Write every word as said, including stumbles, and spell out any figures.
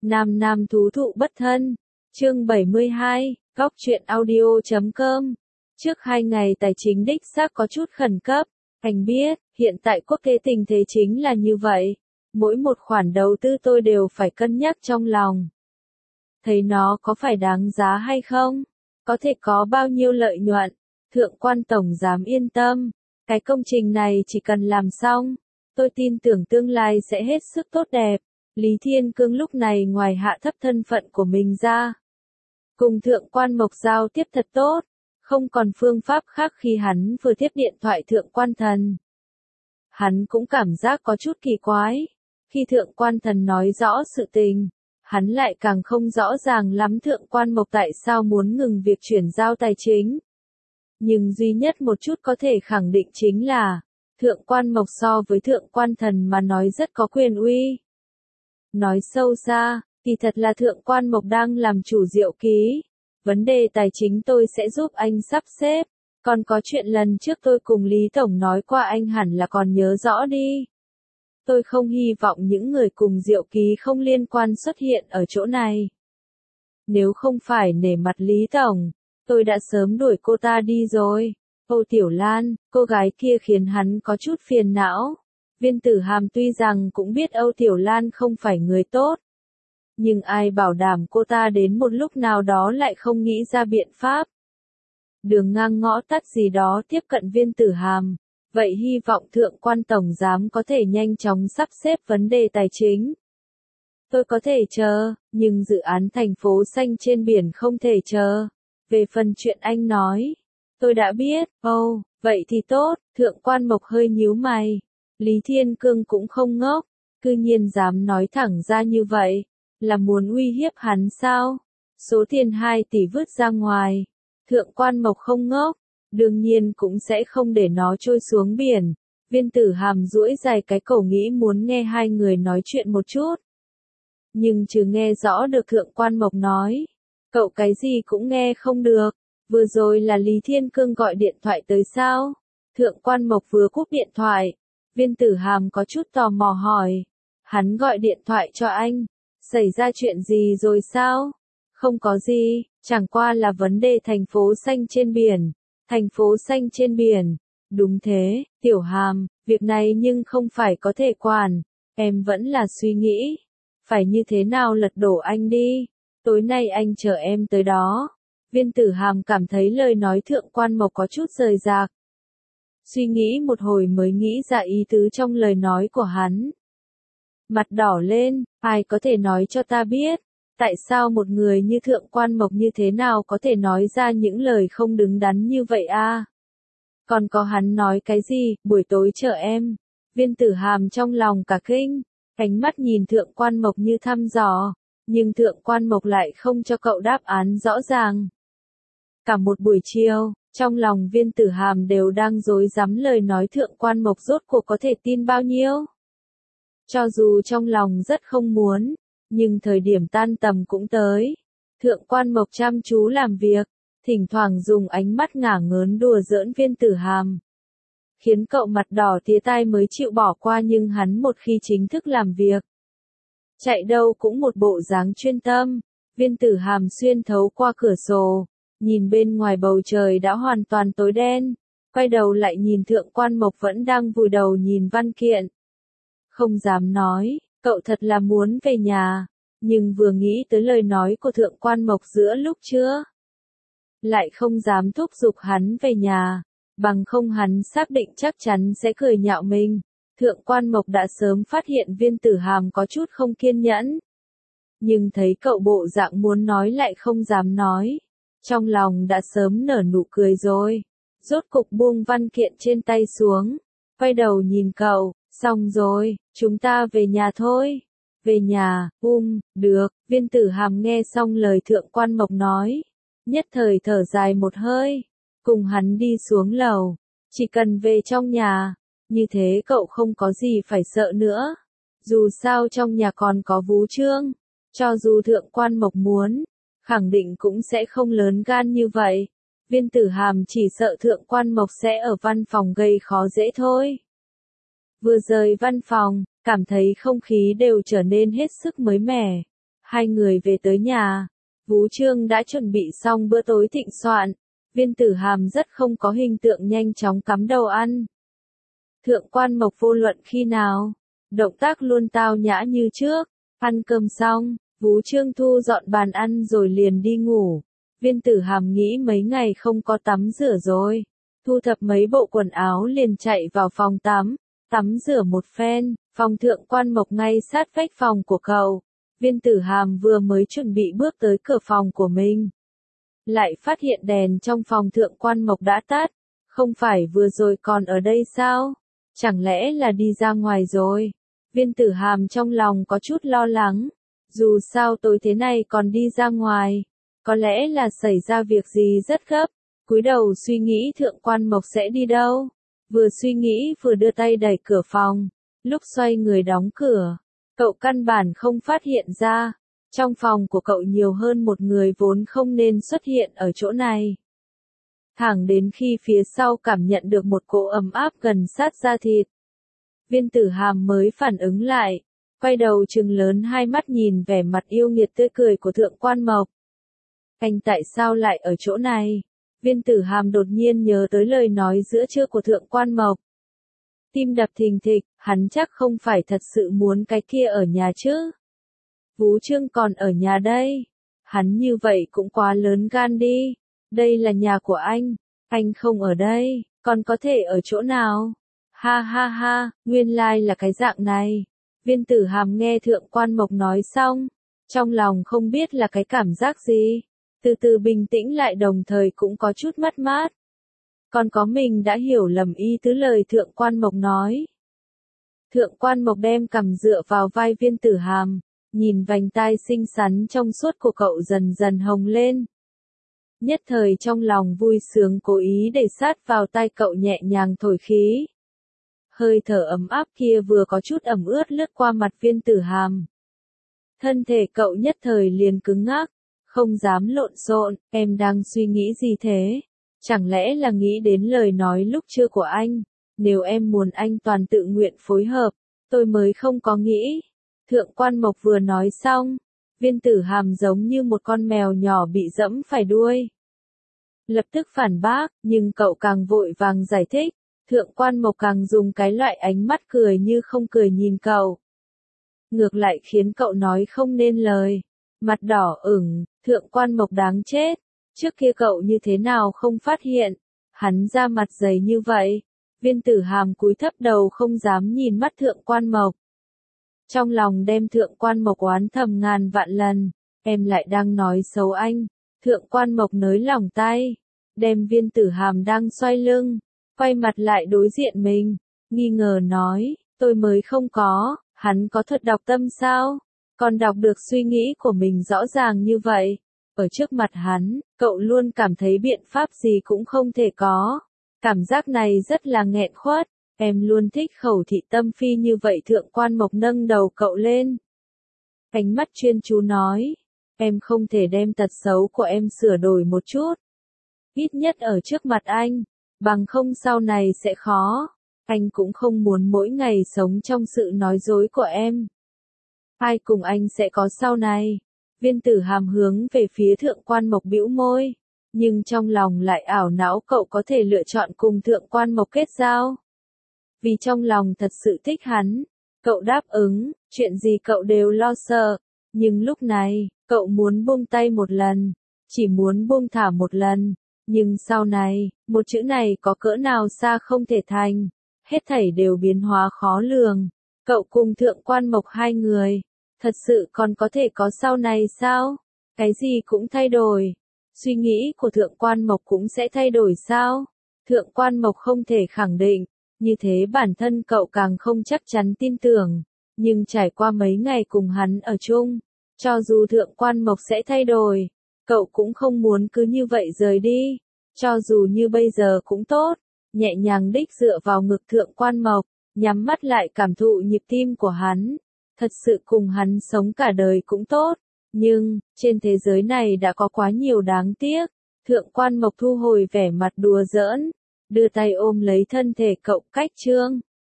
Nam nam thú thụ bất thân. Chương bảy mươi hai, góc truyện audio chấm com. Trước hai ngày tài chính đích xác có chút khẩn cấp. Anh biết, hiện tại quốc tế tình thế chính là như vậy. Mỗi một khoản đầu tư tôi đều phải cân nhắc trong lòng. Thấy nó có phải đáng giá hay không? Có thể có bao nhiêu lợi nhuận? Thượng quan tổng giám yên tâm. Cái công trình này chỉ cần làm xong, tôi tin tưởng tương lai sẽ hết sức tốt đẹp. Lý Thiên Cương lúc này ngoài hạ thấp thân phận của mình ra, cùng thượng quan Mộc giao tiếp thật tốt, không còn phương pháp khác khi hắn vừa tiếp điện thoại thượng quan thần. Hắn cũng cảm giác có chút kỳ quái, khi thượng quan thần nói rõ sự tình, hắn lại càng không rõ ràng lắm thượng quan Mộc tại sao muốn ngừng việc chuyển giao tài chính. Nhưng duy nhất một chút có thể khẳng định chính là, thượng quan Mộc so với thượng quan thần mà nói rất có quyền uy. Nói sâu xa, thì thật là thượng quan Mộc đang làm chủ Diệu Ký. Vấn đề tài chính tôi sẽ giúp anh sắp xếp. Còn có chuyện lần trước tôi cùng Lý Tổng nói qua anh hẳn là còn nhớ rõ đi. Tôi không hy vọng những người cùng Diệu Ký không liên quan xuất hiện ở chỗ này. Nếu không phải nể mặt Lý Tổng, tôi đã sớm đuổi cô ta đi rồi. Âu Tiểu Lan, cô gái kia khiến hắn có chút phiền não. Viên Tử Hàm tuy rằng cũng biết Âu Tiểu Lan không phải người tốt, nhưng ai bảo đảm cô ta đến một lúc nào đó lại không nghĩ ra biện pháp. Đường ngang ngõ tắt gì đó tiếp cận Viên Tử Hàm, vậy hy vọng thượng quan tổng giám có thể nhanh chóng sắp xếp vấn đề tài chính. Tôi có thể chờ, nhưng dự án thành phố xanh trên biển không thể chờ. Về phần chuyện anh nói, tôi đã biết. Ồ, oh, vậy thì tốt. Thượng quan Mộc hơi nhíu mày. Lý Thiên Cương cũng không ngốc, cư nhiên dám nói thẳng ra như vậy, là muốn uy hiếp hắn sao? Số tiền hai tỷ vứt ra ngoài, thượng quan Mộc không ngốc, đương nhiên cũng sẽ không để nó trôi xuống biển. Viên Tử Hàm duỗi dài cái cổ nghĩ muốn nghe hai người nói chuyện một chút. Nhưng chứ nghe rõ được thượng quan Mộc nói, cậu cái gì cũng nghe không được. Vừa rồi là Lý Thiên Cương gọi điện thoại tới sao? Thượng quan Mộc vừa cúp điện thoại. Viên Tử Hàm có chút tò mò hỏi. Hắn gọi điện thoại cho anh. Xảy ra chuyện gì rồi sao? Không có gì, chẳng qua là vấn đề thành phố xanh trên biển. Thành phố xanh trên biển. Đúng thế, Tiểu Hàm, việc này nhưng không phải có thể quản. Em vẫn là suy nghĩ. Phải như thế nào lật đổ anh đi. Tối nay anh chờ em tới đó. Viên Tử Hàm cảm thấy lời nói thượng quan Mộc có chút rời rạc. Suy nghĩ một hồi mới nghĩ ra ý tứ trong lời nói của hắn. Mặt đỏ lên, ai có thể nói cho ta biết, tại sao một người như thượng quan Mộc như thế nào có thể nói ra những lời không đứng đắn như vậy a? À? Còn có hắn nói cái gì, buổi tối chờ em. Viên Tử Hàm trong lòng cả kinh, ánh mắt nhìn thượng quan Mộc như thăm dò, nhưng thượng quan Mộc lại không cho cậu đáp án rõ ràng. Cả một buổi chiều, trong lòng Viên Tử Hàm đều đang rối rắm lời nói thượng quan Mộc rốt cuộc có thể tin bao nhiêu. Cho dù trong lòng rất không muốn, nhưng thời điểm tan tầm cũng tới. Thượng quan Mộc chăm chú làm việc, thỉnh thoảng dùng ánh mắt ngả ngớn đùa giỡn Viên Tử Hàm. Khiến cậu mặt đỏ tía tai mới chịu bỏ qua, nhưng hắn một khi chính thức làm việc, chạy đâu cũng một bộ dáng chuyên tâm. Viên Tử Hàm xuyên thấu qua cửa sổ, nhìn bên ngoài bầu trời đã hoàn toàn tối đen, quay đầu lại nhìn thượng quan Mộc vẫn đang vùi đầu nhìn văn kiện. Không dám nói, cậu thật là muốn về nhà, nhưng vừa nghĩ tới lời nói của thượng quan Mộc giữa lúc trưa, lại không dám thúc giục hắn về nhà, bằng không hắn xác định chắc chắn sẽ cười nhạo mình. Thượng quan Mộc đã sớm phát hiện Viên Tử Hàm có chút không kiên nhẫn, nhưng thấy cậu bộ dạng muốn nói lại không dám nói, trong lòng đã sớm nở nụ cười rồi. Rốt cục buông văn kiện trên tay xuống, quay đầu nhìn cậu, xong rồi, chúng ta về nhà thôi. Về nhà, um, được. Viên Tử Hàm nghe xong lời thượng quan Mộc nói, nhất thời thở dài một hơi, cùng hắn đi xuống lầu. Chỉ cần về trong nhà, như thế cậu không có gì phải sợ nữa. Dù sao trong nhà còn có Vú Trương, cho dù thượng quan Mộc muốn, khẳng định cũng sẽ không lớn gan như vậy. Viên Tử Hàm chỉ sợ thượng quan Mộc sẽ ở văn phòng gây khó dễ thôi. Vừa rời văn phòng, cảm thấy không khí đều trở nên hết sức mới mẻ. Hai người về tới nhà, Vũ Trương đã chuẩn bị xong bữa tối thịnh soạn, Viên Tử Hàm rất không có hình tượng nhanh chóng cắm đầu ăn. Thượng Quan Mộc vô luận khi nào, động tác luôn tao nhã như trước, ăn cơm xong, Vũ Trương thu dọn bàn ăn rồi liền đi ngủ. Viên Tử Hàm nghĩ mấy ngày không có tắm rửa rồi, thu thập mấy bộ quần áo liền chạy vào phòng tắm, tắm rửa một phen, phòng Thượng Quan Mộc ngay sát vách phòng của cậu. Viên Tử Hàm vừa mới chuẩn bị bước tới cửa phòng của mình, lại phát hiện đèn trong phòng Thượng Quan Mộc đã tắt, không phải vừa rồi còn ở đây sao? Chẳng lẽ là đi ra ngoài rồi? Viên Tử Hàm trong lòng có chút lo lắng, dù sao tối thế này còn đi ra ngoài, có lẽ là xảy ra việc gì rất gấp, cúi đầu suy nghĩ Thượng Quan Mộc sẽ đi đâu. Vừa suy nghĩ vừa đưa tay đẩy cửa phòng, lúc xoay người đóng cửa, cậu căn bản không phát hiện ra, trong phòng của cậu nhiều hơn một người vốn không nên xuất hiện ở chỗ này. Thẳng đến khi phía sau cảm nhận được một cỗ ấm áp gần sát da thịt, Viên Tử Hàm mới phản ứng lại, quay đầu trừng lớn hai mắt nhìn vẻ mặt yêu nghiệt tươi cười của Thượng Quan Mộc. Anh tại sao lại ở chỗ này? Viên Tử Hàm đột nhiên nhớ tới lời nói giữa trưa của Thượng Quan Mộc. Tim đập thình thịch, hắn chắc không phải thật sự muốn cái kia ở nhà chứ. Vũ Trương còn ở nhà đây. Hắn như vậy cũng quá lớn gan đi. Đây là nhà của anh. Anh không ở đây, còn có thể ở chỗ nào? Ha ha ha, nguyên lai là cái dạng này. Viên Tử Hàm nghe Thượng Quan Mộc nói xong, trong lòng không biết là cái cảm giác gì. Từ từ bình tĩnh lại đồng thời cũng có chút mất mát. Còn có mình đã hiểu lầm ý tứ lời Thượng Quan Mộc nói. Thượng Quan Mộc đem cằm dựa vào vai Viên Tử Hàm, nhìn vành tai xinh xắn trong suốt của cậu dần dần hồng lên. Nhất thời trong lòng vui sướng cố ý để sát vào tai cậu nhẹ nhàng thổi khí. Hơi thở ấm áp kia vừa có chút ẩm ướt lướt qua mặt Viên Tử Hàm. Thân thể cậu nhất thời liền cứng ngắc, không dám lộn xộn. Em đang suy nghĩ gì thế? Chẳng lẽ là nghĩ đến lời nói lúc trưa của anh? Nếu em muốn anh toàn tự nguyện phối hợp, tôi mới không có nghĩ. Thượng Quan Mộc vừa nói xong, Viên Tử Hàm giống như một con mèo nhỏ bị dẫm phải đuôi. Lập tức phản bác, nhưng cậu càng vội vàng giải thích. Thượng Quan Mộc càng dùng cái loại ánh mắt cười như không cười nhìn cậu. Ngược lại khiến cậu nói không nên lời. Mặt đỏ ửng, Thượng Quan Mộc đáng chết. Trước kia cậu như thế nào không phát hiện. Hắn ra mặt dày như vậy. Viên Tử Hàm cúi thấp đầu không dám nhìn mắt Thượng Quan Mộc. Trong lòng đem Thượng Quan Mộc oán thầm ngàn vạn lần. Em lại đang nói xấu anh. Thượng Quan Mộc nới lỏng tay, đem Viên Tử Hàm đang xoay lưng, quay mặt lại đối diện mình, nghi ngờ nói, tôi mới không có. Hắn có thuật đọc tâm sao? Còn đọc được suy nghĩ của mình rõ ràng như vậy. Ở trước mặt hắn, cậu luôn cảm thấy biện pháp gì cũng không thể có. Cảm giác này rất là nghẹn khuất. Em luôn thích khẩu thị tâm phi như vậy. Thượng Quan Mộc nâng đầu cậu lên, ánh mắt chuyên chú nói, em không thể đem tật xấu của em sửa đổi một chút. Ít nhất ở trước mặt anh, bằng không sau này sẽ khó. Anh cũng không muốn mỗi ngày sống trong sự nói dối của em. Ai cùng anh sẽ có sau này? Viên Tử Hàm hướng về phía Thượng Quan Mộc bĩu môi, nhưng trong lòng lại ảo não cậu có thể lựa chọn cùng Thượng Quan Mộc kết giao. Vì trong lòng thật sự thích hắn, cậu đáp ứng, chuyện gì cậu đều lo sợ, nhưng lúc này, cậu muốn buông tay một lần, chỉ muốn buông thả một lần, nhưng sau này, một chữ này có cỡ nào xa không thể thành, hết thảy đều biến hóa khó lường. Cậu cùng Thượng Quan Mộc hai người, thật sự còn có thể có sau này sao? Cái gì cũng thay đổi, suy nghĩ của Thượng Quan Mộc cũng sẽ thay đổi sao? Thượng Quan Mộc không thể khẳng định, như thế bản thân cậu càng không chắc chắn tin tưởng, nhưng trải qua mấy ngày cùng hắn ở chung, cho dù Thượng Quan Mộc sẽ thay đổi, cậu cũng không muốn cứ như vậy rời đi, cho dù như bây giờ cũng tốt, nhẹ nhàng đích dựa vào ngực Thượng Quan Mộc, nhắm mắt lại cảm thụ nhịp tim của hắn, thật sự cùng hắn sống cả đời cũng tốt, nhưng, trên thế giới này đã có quá nhiều đáng tiếc. Thượng Quan Mộc thu hồi vẻ mặt đùa giỡn, đưa tay ôm lấy thân thể cậu, cách trương.